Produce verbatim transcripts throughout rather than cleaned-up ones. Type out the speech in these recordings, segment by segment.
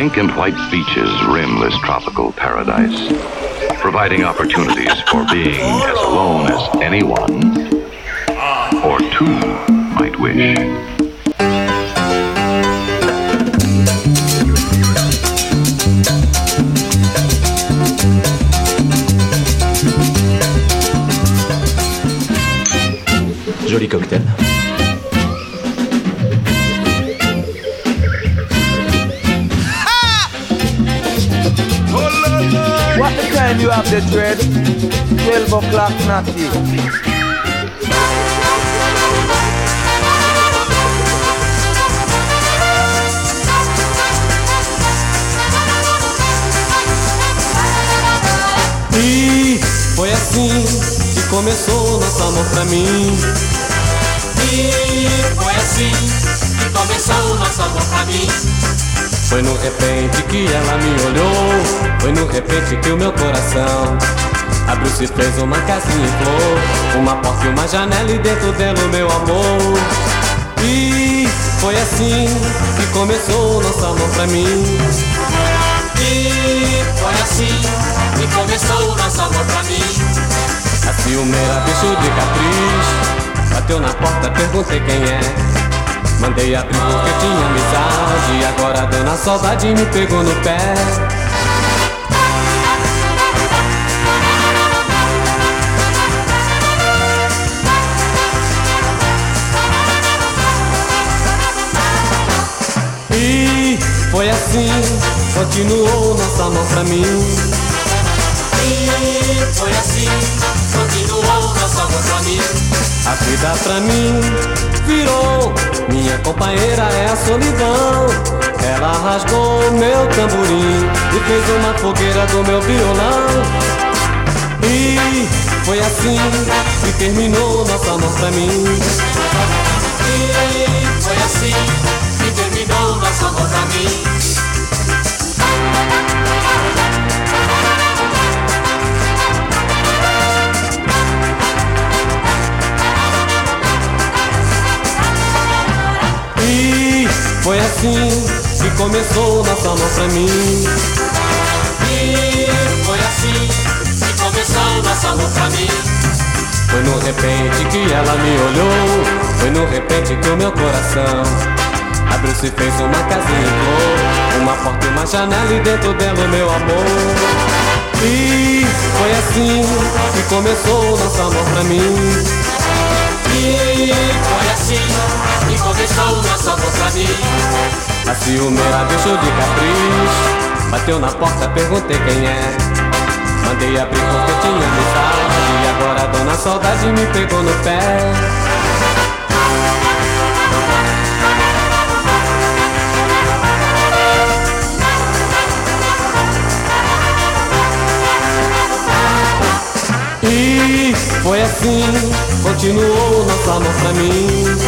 pink and white beaches rim this tropical paradise, providing opportunities for being as alone as anyone or two might wish. Joli cocktail. What the time you have the dread? twelve o'clock natty. E foi assim que começou nosso amor pra mim. E foi assim que começou nosso amor pra mim. Foi no repente que ela me olhou, foi no repente que o meu coração abriu-se e fez uma casinha em flor, uma porta e uma janela e dentro dela o meu amor. E foi assim que começou nosso amor pra mim. E foi assim que começou nosso amor pra mim. A ciumeira, bicho de capricho, bateu na porta, perguntei quem é. Mandei abrir porque tinha amizade, e agora a dona saudade me pegou no pé. E foi assim, continuou nosso amor pra mim. E foi assim, continuou nosso amor pra mim. A vida pra mim virou, minha companheira é a solidão. Ela rasgou meu tamborim e fez uma fogueira do meu violão. E foi assim que terminou nosso amor pra mim. E foi assim que terminou nosso amor pra mim. E foi assim que começou nosso amor pra mim. E foi assim que começou nosso amor pra mim. Foi no repente que ela me olhou, foi no repente que o meu coração abriu-se e fez uma casinha em flor, uma porta e uma janela e dentro dela o meu amor. E foi assim que começou nosso amor pra mim. E foi assim que começou nosso amor pra mim. A ciumeira deixou de capricho, bateu na porta, perguntei quem é. Mandei abrir porque tinha amizade, e agora a dona saudade me pegou no pé. E foi assim, continuou nosso amor pra mim.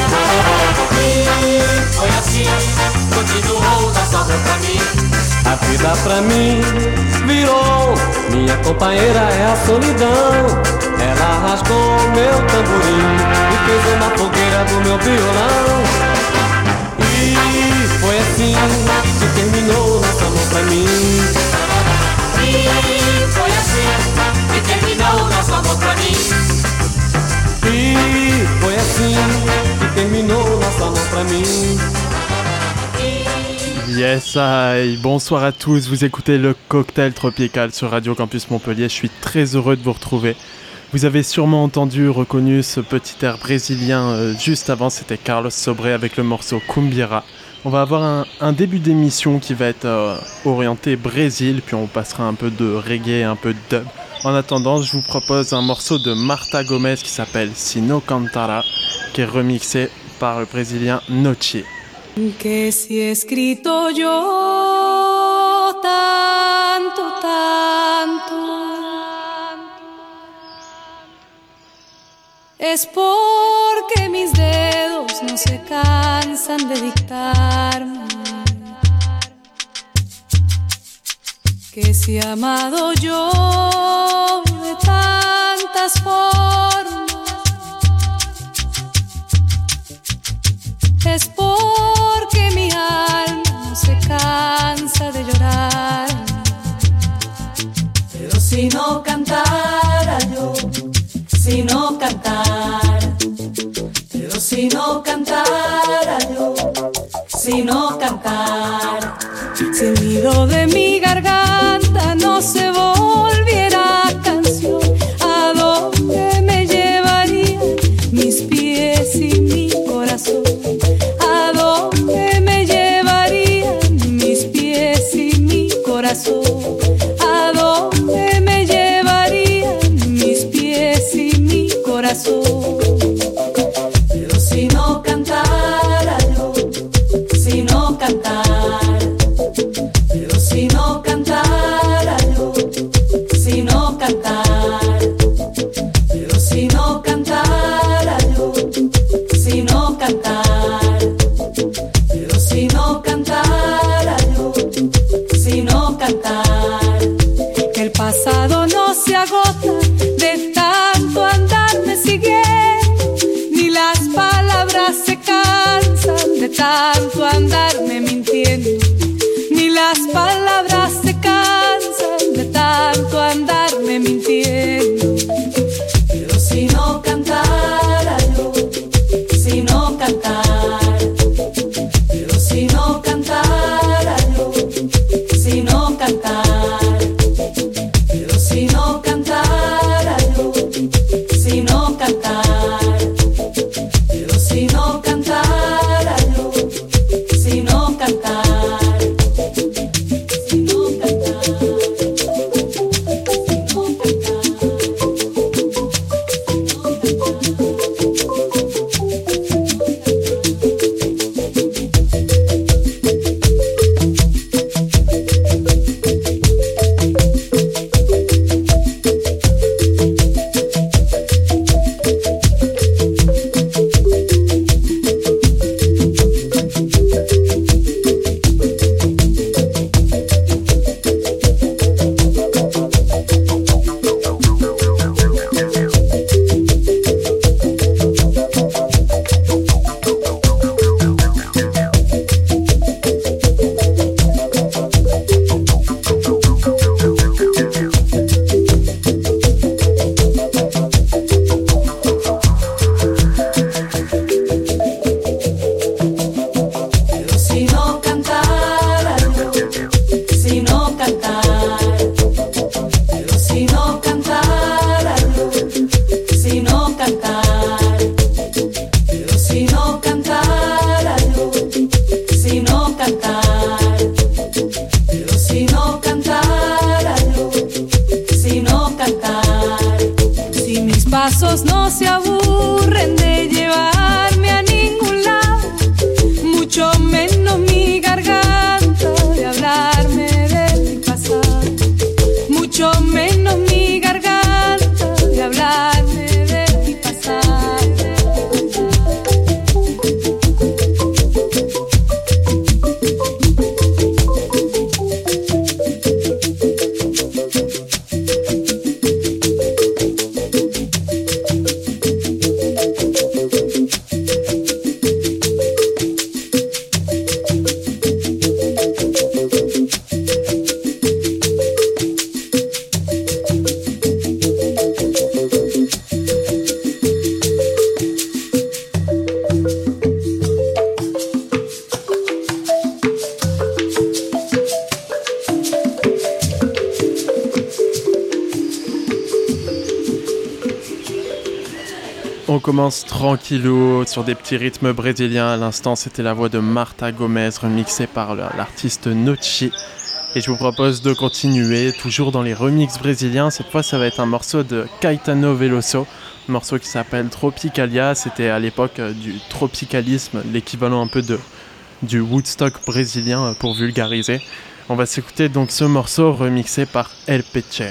E foi assim, continuou nosso amor pra mim. A vida pra mim virou, minha companheira é a solidão. Ela rasgou meu tamborim e fez uma fogueira do meu violão. E foi assim que terminou nosso amor pra mim. E foi assim que terminou nosso amor pra mim. E foi assim que terminou nosso amor pra mim. Yes, hi. Bonsoir à tous, vous écoutez le Cocktail Tropical sur Radio Campus Montpellier, je suis très heureux de vous retrouver. Vous avez sûrement entendu, reconnu ce petit air brésilien euh, juste avant, c'était Carlos Sobre avec le morceau Cumbira. On va avoir un, un début d'émission qui va être euh, orienté Brésil, puis on passera un peu de reggae, un peu de dub. En attendant, je vous propose un morceau de Marta Gomez qui s'appelle Si No Cantara, qui est remixé par le Brésilien Noche. Que si he escrito yo tanto, tanto, es porque mis dedos no se cansan de dictarme. Que si he amado yo de tantas formas, es porque mi alma no se cansa de llorar. si no cantara yo, si no cantara, si el nido de mi garganta no se volviera canción, ¿a dónde me llevarían mis pies y mi corazón? ¿A dónde me llevarían mis pies y mi corazón? ¿A dónde me llevarían mis pies y mi corazón? Pero si no cantara yo, si no cantara, pero si no cantara yo, si no cantara, pero si no cantara yo, si no cantara, pero si no cantara yo, si no cantara, que el pasado no se agota de tanto andarme siguiendo, ni las palabras se cansan de tanto andarme mintiendo, ni las palabras se cansan de tanto andarme mintiendo. Pero si no cantara yo, si no cantara, pero si no cantara yo, si no cantara, pero si no cantara yo, si no cantara, pero si no cantara yo, si no cantara, si no cantara, si no pasos no se aburren de llevarme a ningún lado, mucho menos mi garganta de hablarme de mi pasado, mucho menos mi garganta de hablarme de mi pasado. On commence tranquillou sur des petits rythmes brésiliens. À l'instant, c'était la voix de Marta Gomez remixée par l'artiste Nochi. Et je vous propose de continuer toujours dans les remixes brésiliens. Cette fois, ça va être un morceau de Caetano Veloso, un morceau qui s'appelle Tropicalia. C'était à l'époque du tropicalisme, l'équivalent un peu de, du Woodstock brésilien pour vulgariser. On va s'écouter donc ce morceau remixé par El Peche.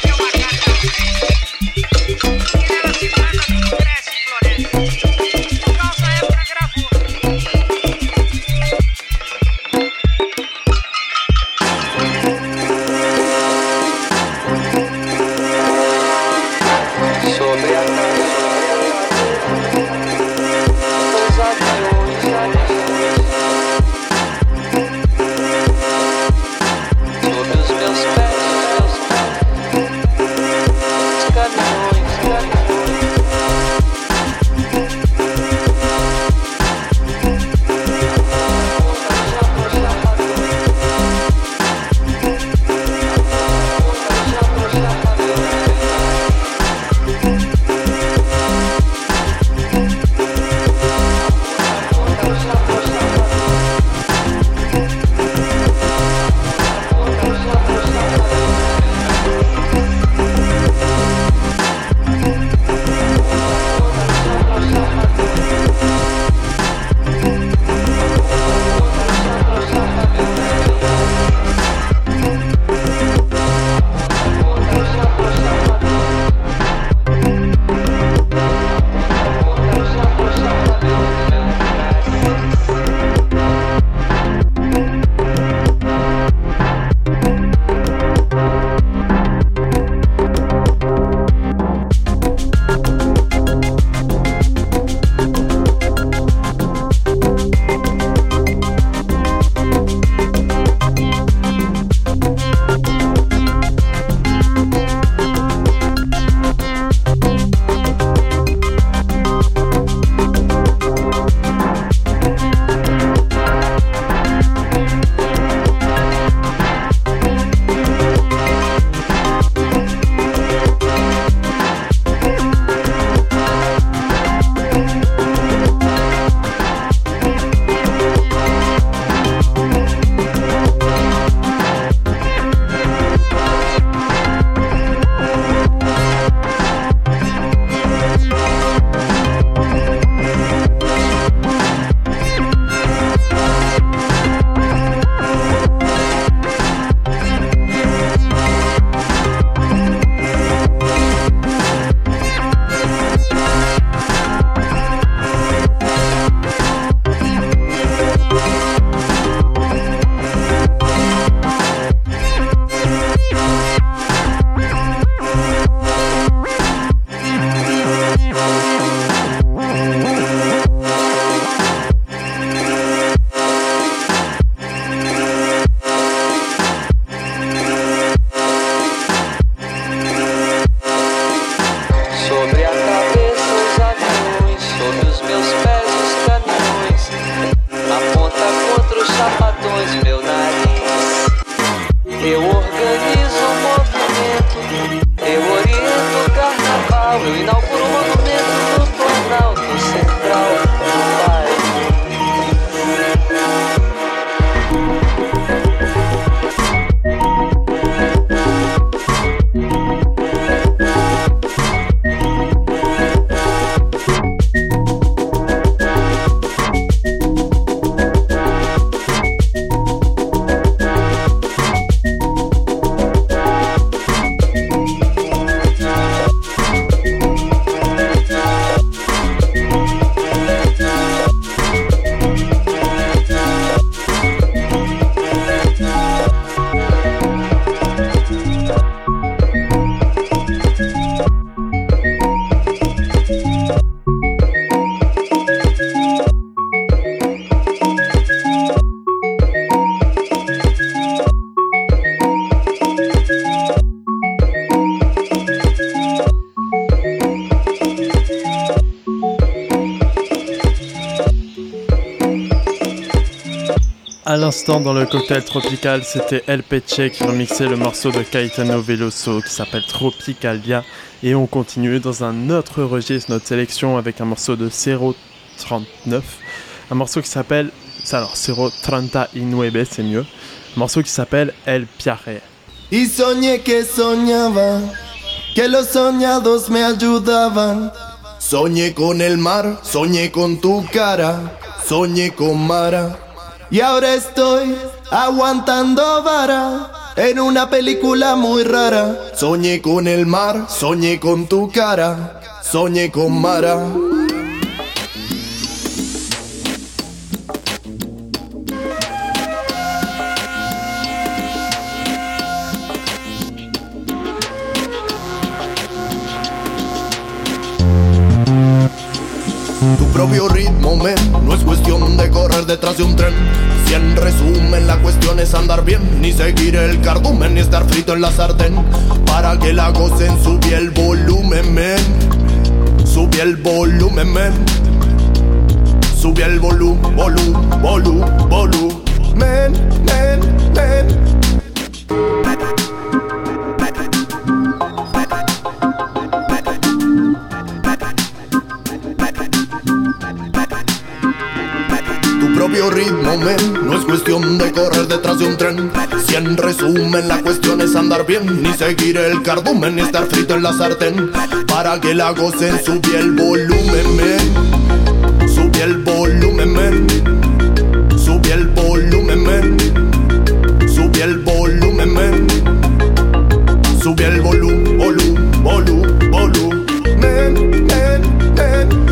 Floresta. nos meu nariz. Eu organizo um movimento, eu oriento o carnaval, eu inauguro o monumento no Planalto Central do país. À l'instant, dans le cocktail tropical, c'était El Peche qui remixait le morceau de Caetano Veloso qui s'appelle Tropicalia. Et on continue dans un autre registre, notre sélection, avec un morceau de zéro trente-neuf. Un morceau qui s'appelle... Alors, zéro treinta-nueve, c'est mieux. Un morceau qui s'appelle El Piaje. Y soñé que soñaba, que los soñados me ayudaban. Soñé con el mar, soñé con tu cara, soñé con Mara. Y ahora estoy aguantando vara en una película muy rara. Soñé con el mar, soñé con tu cara, soñé con Mara. Tu propio ritmo, men, no es cuestión de correr detrás de un tren. Si en resumen la cuestión es andar bien, ni seguir el cardumen, ni estar frito en la sartén. Para que la gocen subí el volumen, men. Subí el volumen, men. Subí el volú, volú, volú, volú. Men, men, men. Propio ritmo, men, no es cuestión de correr detrás de un tren. Si en resumen la cuestión es andar bien, ni seguir el cardumen, ni estar frito en la sartén. Para que la gocen subí el volumen, men. Subí el volumen, men. Subí el volumen, men. Subí el volumen, men. Subí el volú, volú, volú, volú. Men, men, men.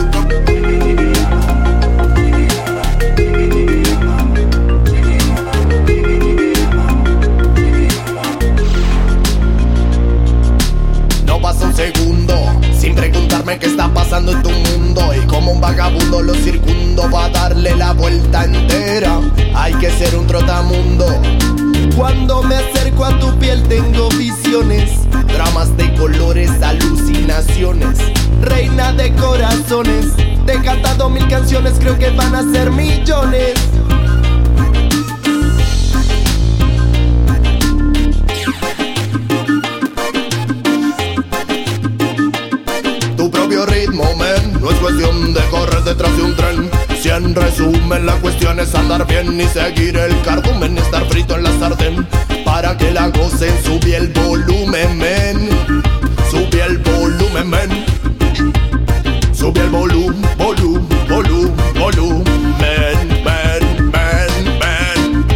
Un segundo sin preguntarme qué está pasando en tu mundo. Y como un vagabundo lo circundo, va a darle la vuelta entera. Hay que ser un trotamundo. Cuando me acerco a tu piel tengo visiones, dramas de colores, alucinaciones. Reina de corazones, te he cantado mil canciones, creo que van a ser millones. Ritmo, men, no es cuestión de correr detrás de un tren. Si en resumen la cuestión es andar bien, ni seguir el cardumen, ni estar frito en la sartén. Para que la gocen subí el volumen, men. Subí el volumen, men. Subí el volú, volú, volú, volú. Men, men, men, men.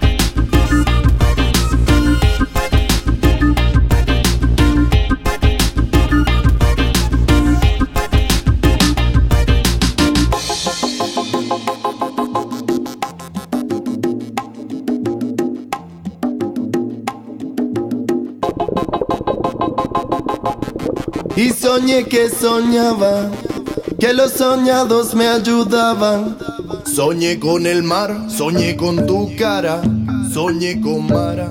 Y soñé que soñaba, que los soñados me ayudaban. Soñé con el mar, soñé con tu cara, soñé con Mara.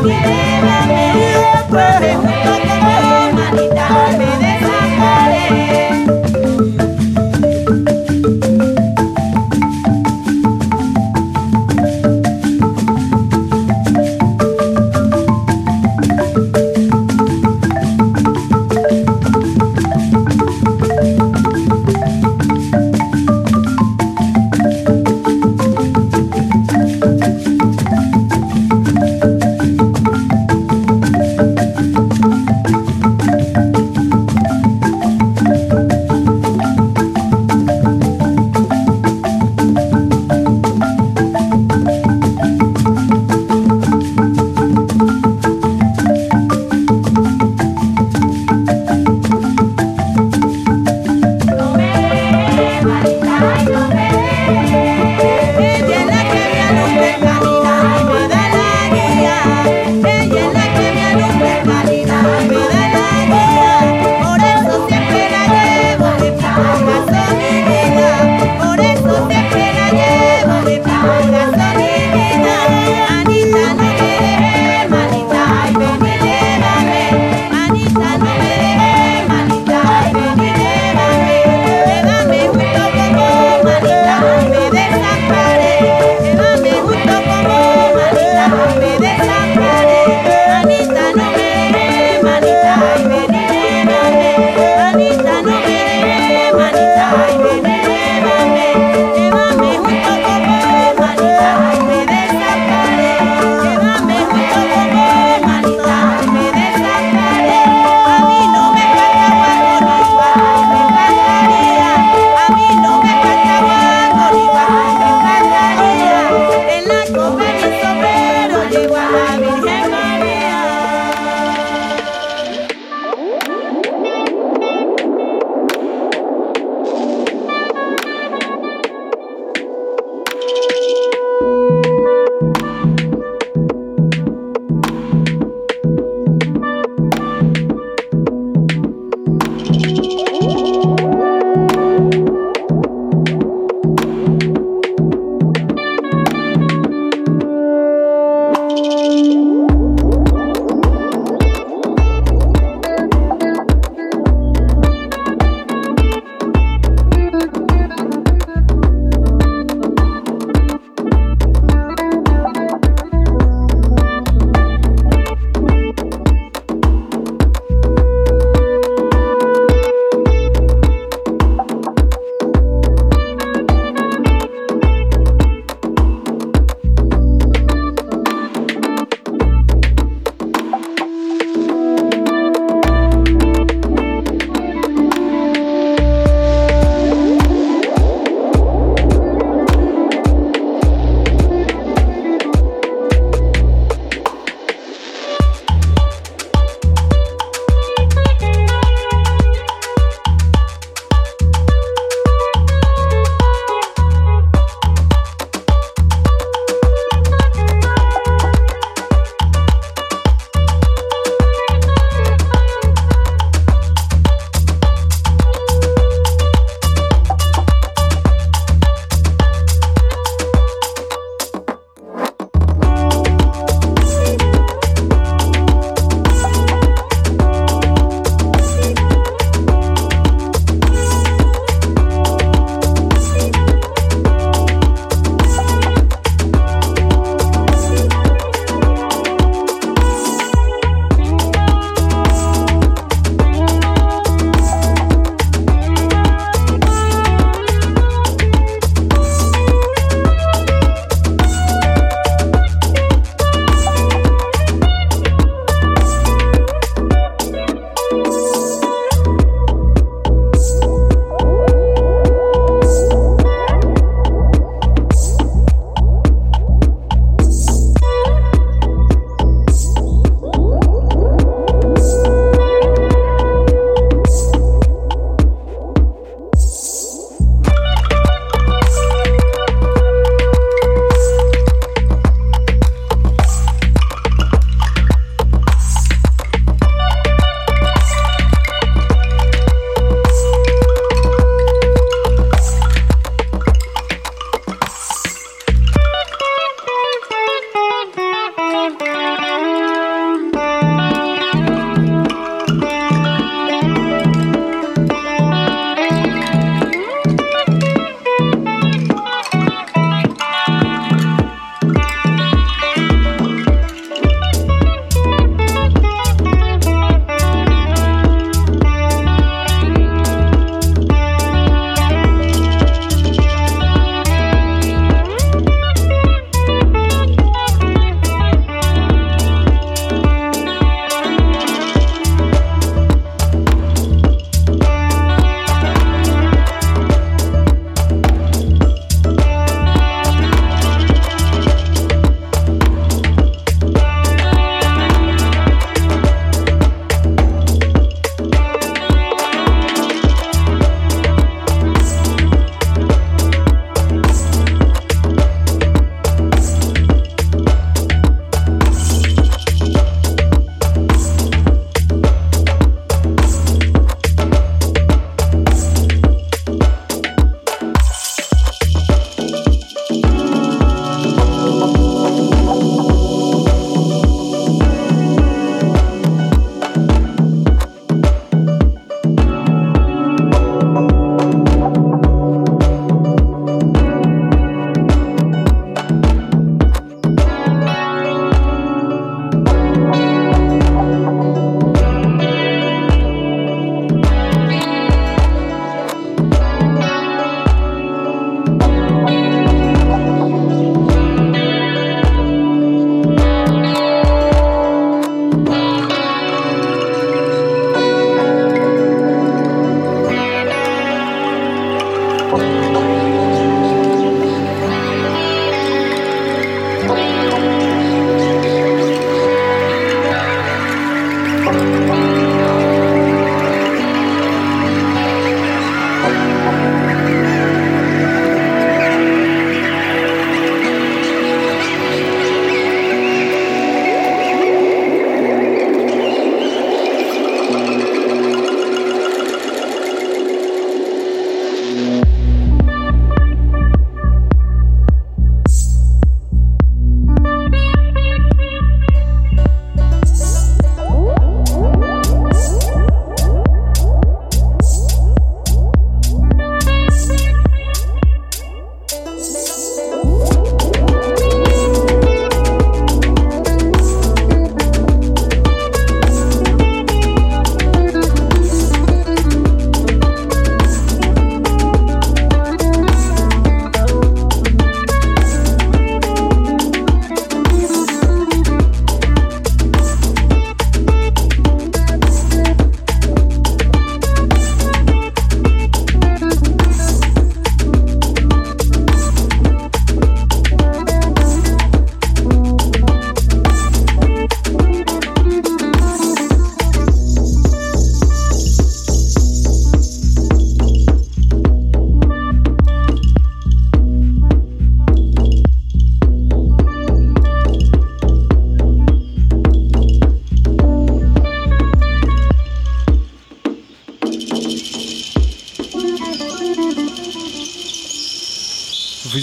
llévame, y después te juro que no, manita, me desamparé.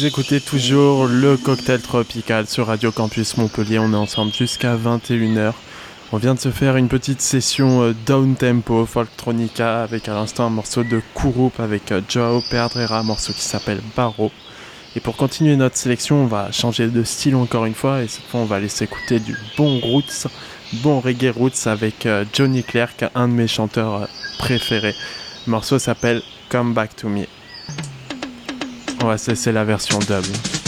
écoutez toujours le cocktail tropical sur Radio Campus Montpellier. On est ensemble jusqu'à vingt et une heures. On vient de se faire une petite session euh, down tempo, folktronica, avec à l'instant un morceau de Kurup avec euh, Joao Pedreira, un morceau qui s'appelle Barro. Et pour continuer notre sélection, on va changer de style encore une fois, et cette fois on va aller s'écouter du bon roots, bon reggae roots avec euh, Johnny Clerc, un de mes chanteurs euh, préférés. Le morceau s'appelle Come Back to Me. On va se laisser la version dub.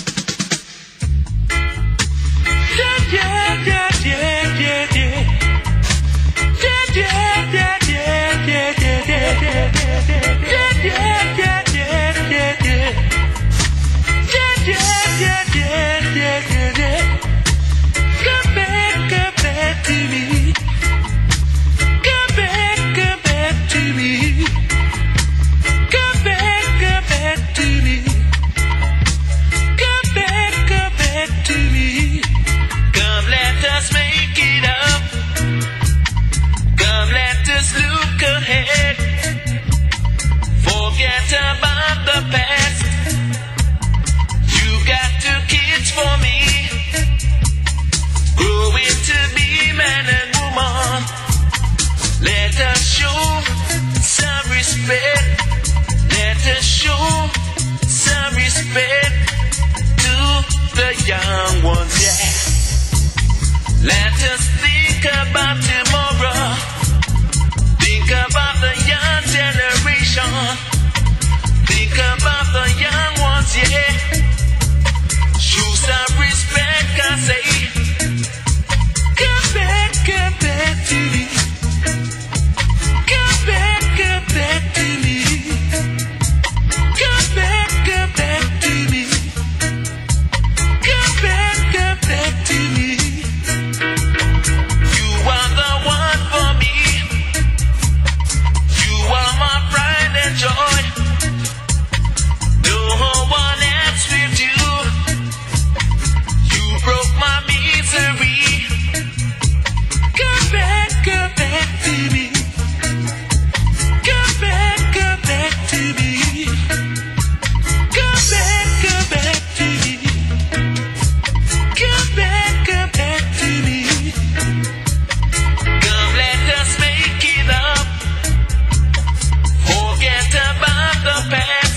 Forget about the past. You got two kids for me, growing to be man and woman. Let us show some respect. Let us show some respect to the young ones, yeah. Let us think about tomorrow. Think about the young generation. Think about the young ones, yeah. Show some respect, I say. Come back, come back to me. Come back, come back to me. Come back, come back to me. Come back, come back to me. You are the one for me. You are my pride and joy. No one else will do. You broke my misery. Come back, come back to me. Come back, come back to me. Come back, come back to me. Come back, come back to me. Come, let us make it up. Forget about the past.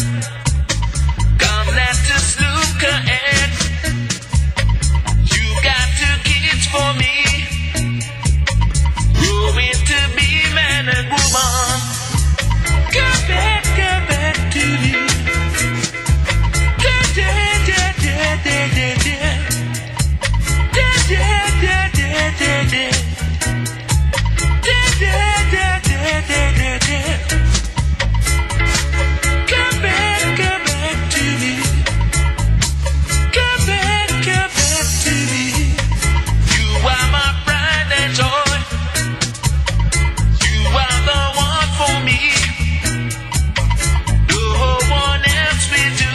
Come, let us look ahead. You got two kids for me, growing to be man and woman. Come back, come back to me. Da da da da da da da. Da da da da da da. Da da da da da da da. Come back, come back to me. Come back, come back to me. You are my pride and joy. You are the one for me. No one else will do.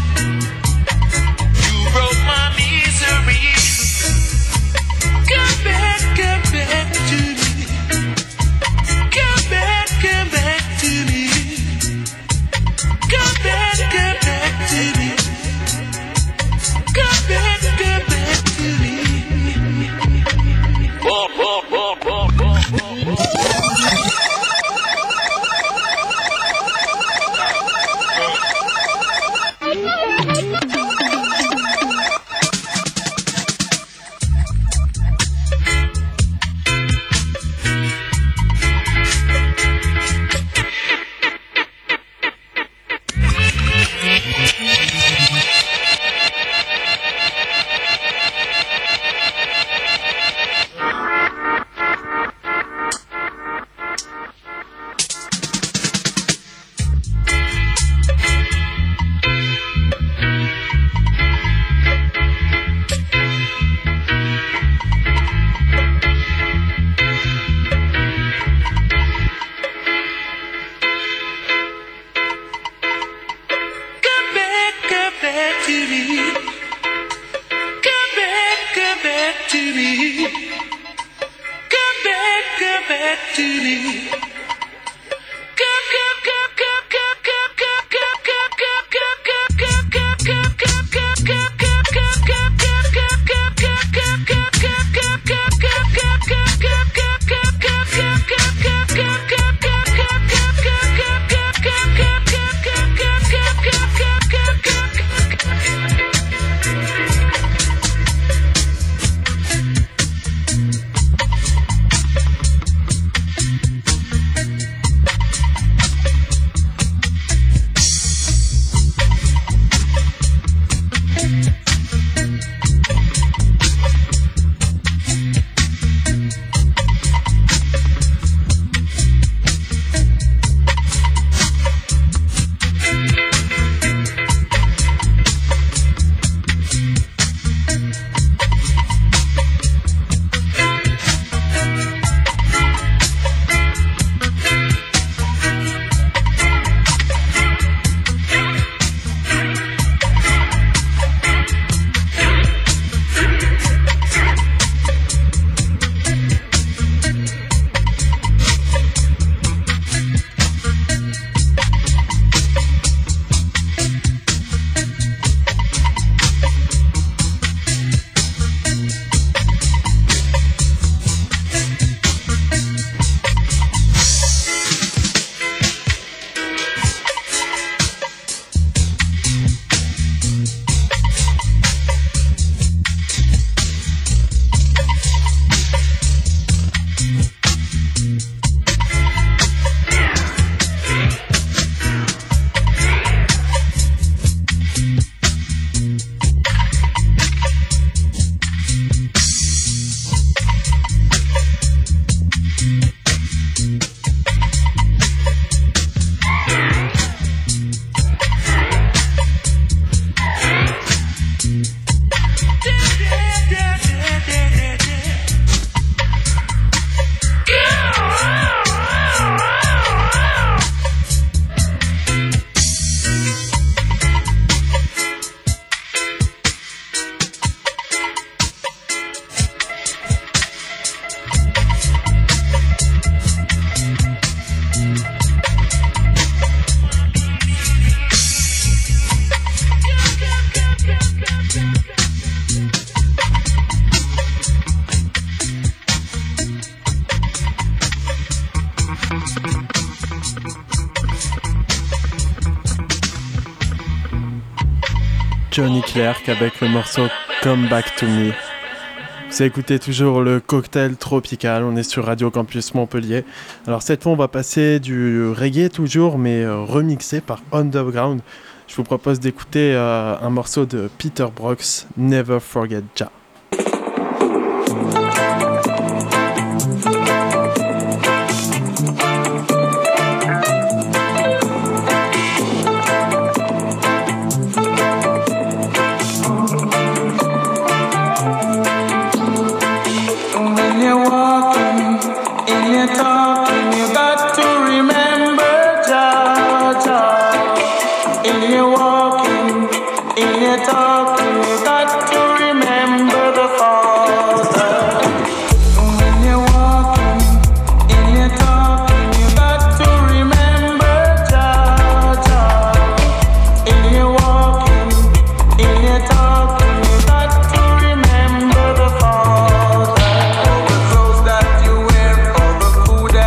You broke my misery. Come back, come back to me. Come back, come back to me. Come back, come back to me. Come back, come back to me. Whoa, whoa, whoa, whoa, whoa, whoa, whoa. Come back, come back to me. Come back, come back to me. Come back, come back to me. Come, come, come, come, come, come, come, come, come, come, come, come, come, come. Johnny Clerc avec le morceau Come Back to Me. Vous écoutez toujours le cocktail tropical, on est sur Radio Campus Montpellier. Alors cette fois on va passer du reggae toujours, mais euh, remixé par Underground. Je vous propose d'écouter euh, un morceau de Peter Brox, Never Forget Jah. Food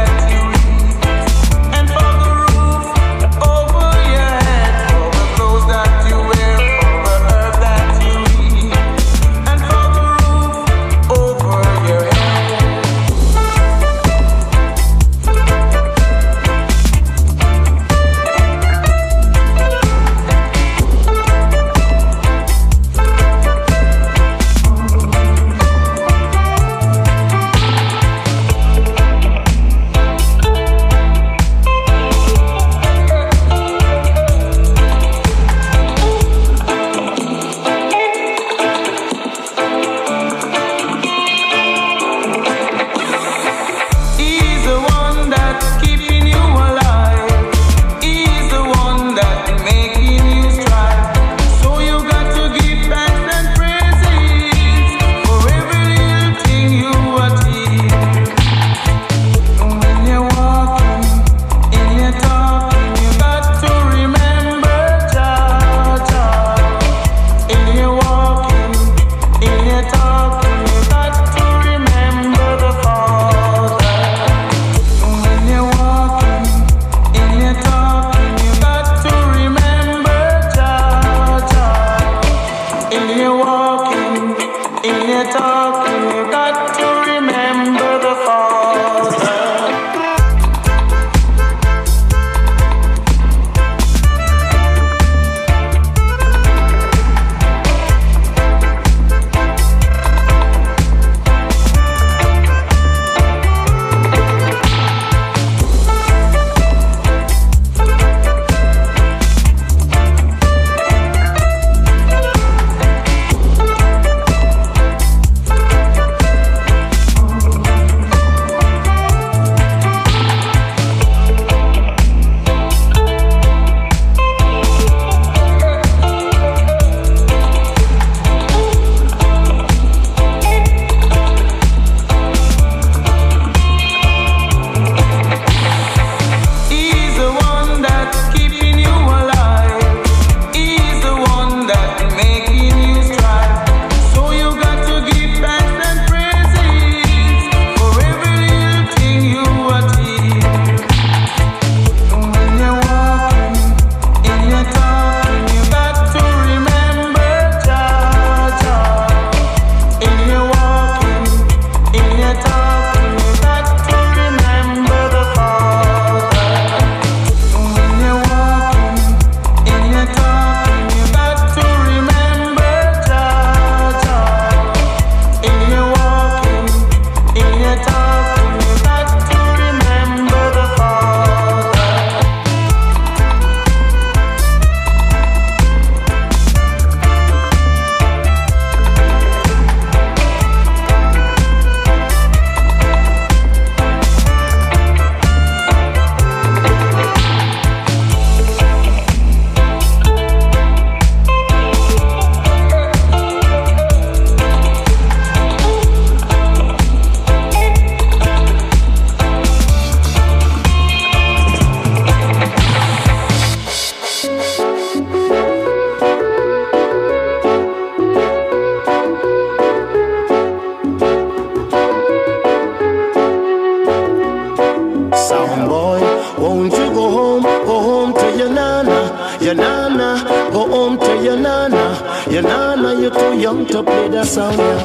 young to play the sound, yeah.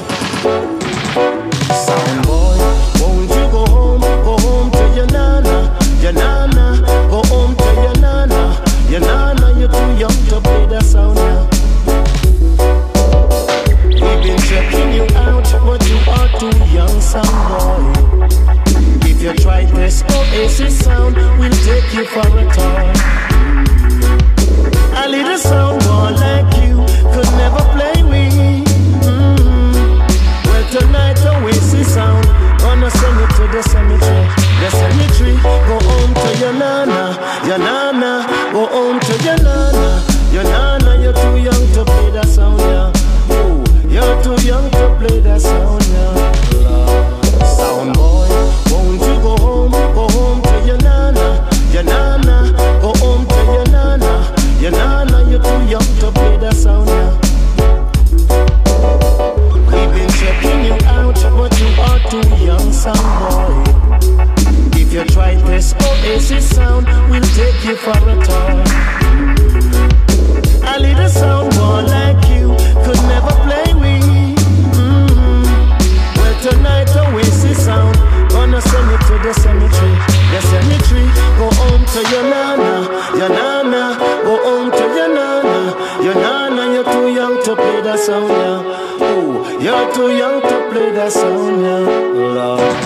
Sound boy, won't you go home, go home to your nana, your nana, go home to your nana, your nana, you're too young to play the sound, yeah. We've been checking you out, but you are too young, sound boy. If you try this Oasis sound, we'll take you for a tour. A little sound boy like you could never play with. Mm-hmm. Well, tonight Oasis sound, gonna send you to the cemetery. The cemetery, go home to your nana, your nana, go home to your nana, your nana, you're too young to play that sound, yeah. Oh, you're too young to play that sound, yeah. Sound boy, won't you go home, go home to your nana, your nana, go home to your nana, your nana, you're too young to play that sound, yeah. We've been checking you out, but you are too young, sound boy. If you try this Oasis sound, we'll take you for a tour. A little sound boy like you could never play with. Mm-hmm. Well, tonight Oasis sound, gonna send you to the cemetery. The cemetery, go home to your nana, your nana, go home to your nana, your nana, you're too young to play that sound, yeah. Oh, you're too young to play that sound, yeah. Lord.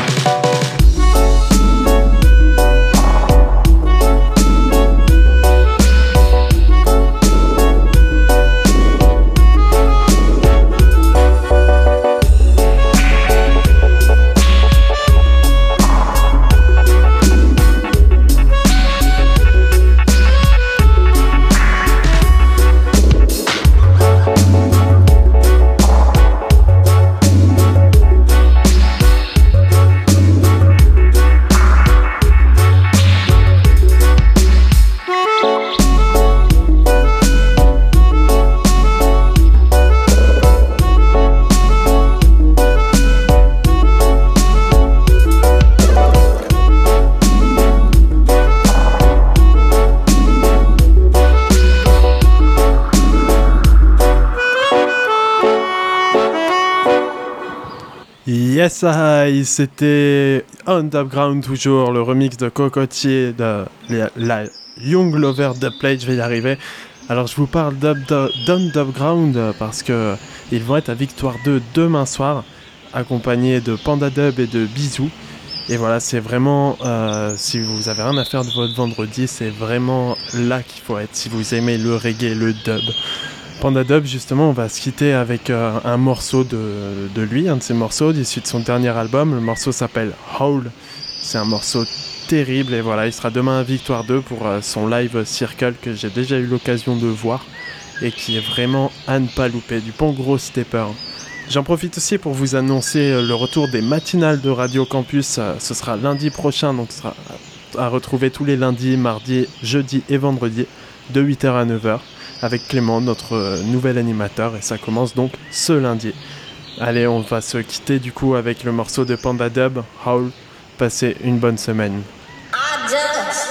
Yes, I, c'était Underground toujours, le remix de Cocotier de la, la Young Lover Dubplate, je vais y arriver. Alors je vous parle d'Underground parce que ils vont être à Victoire deux demain soir, accompagnés de Panda Dub et de Bisou. Et voilà, c'est vraiment, euh, si vous avez rien à faire de votre vendredi, c'est vraiment là qu'il faut être, si vous aimez le reggae, le dub. Panda Dub, justement, on va se quitter avec euh, un morceau de, de lui, un de ses morceaux issu de son dernier album. Le morceau s'appelle Howl. C'est un morceau terrible et voilà, il sera demain à Victoire deux pour euh, son live Circle que j'ai déjà eu l'occasion de voir et qui est vraiment à ne pas louper, du bon gros stepper. J'en profite aussi pour vous annoncer euh, le retour des matinales de Radio Campus. Euh, ce sera lundi prochain, donc ce sera à retrouver tous les lundis, mardis, jeudis et vendredis de huit heures à neuf heures. Avec Clément, notre euh, nouvel animateur, et ça commence donc ce lundi. Allez, on va se quitter du coup avec le morceau de Panda Dub, Howl. Passez une bonne semaine. I just,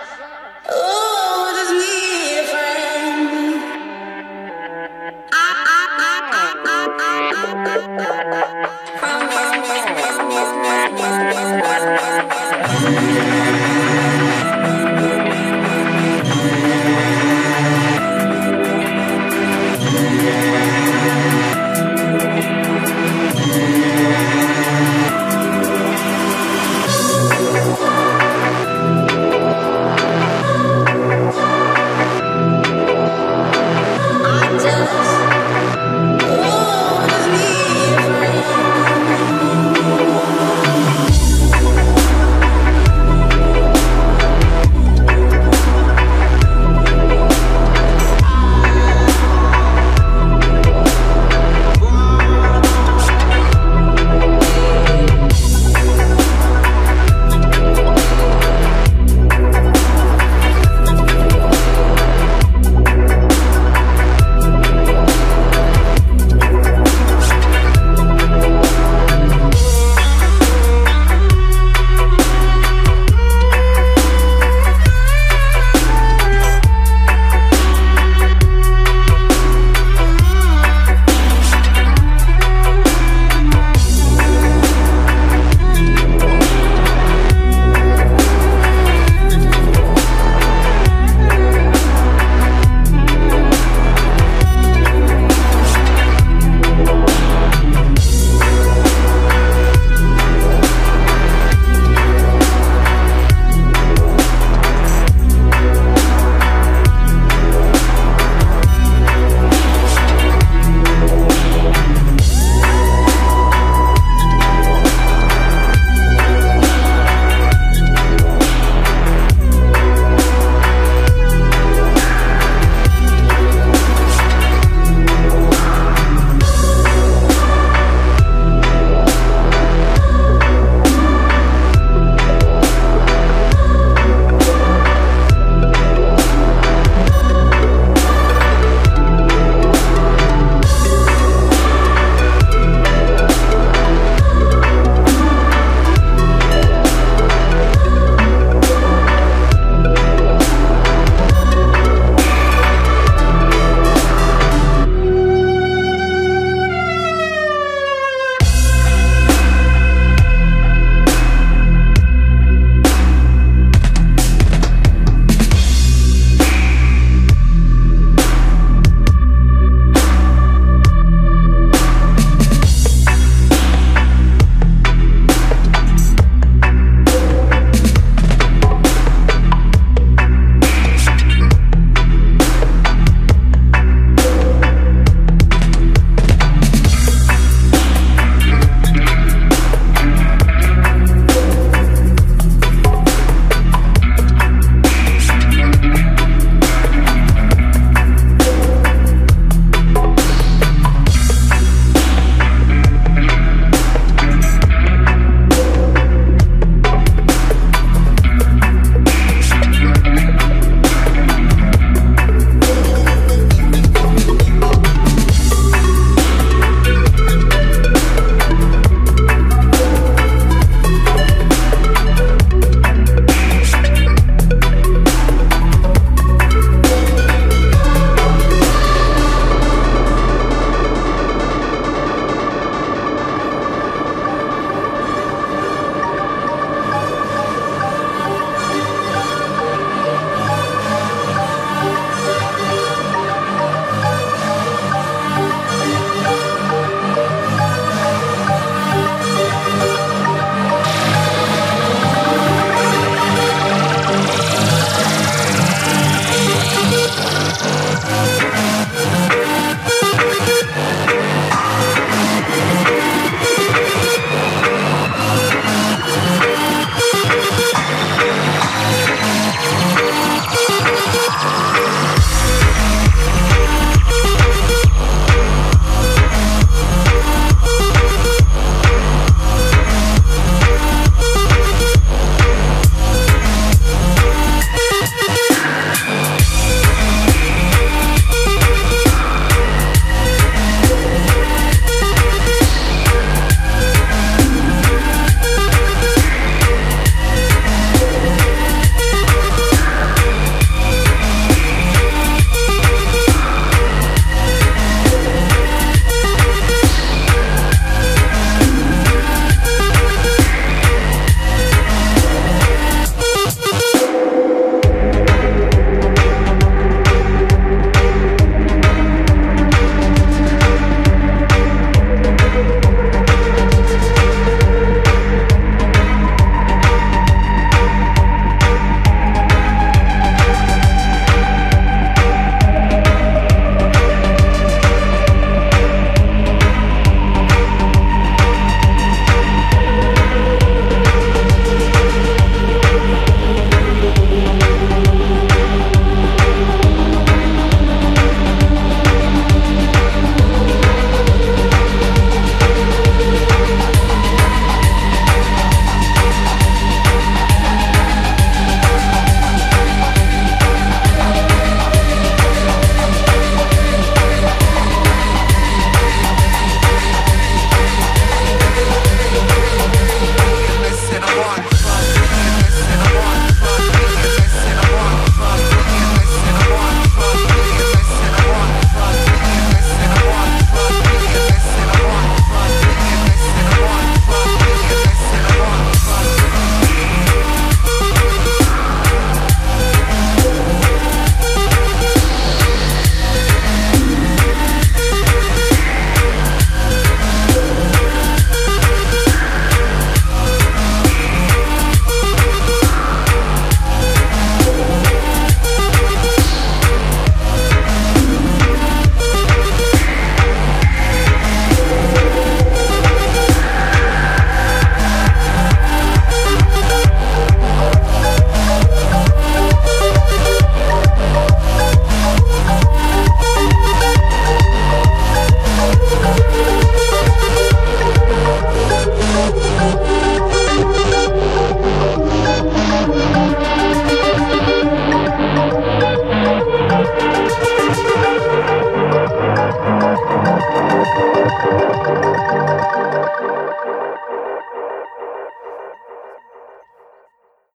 oh, just need a friend. I, I, I, I, I, I, I, I.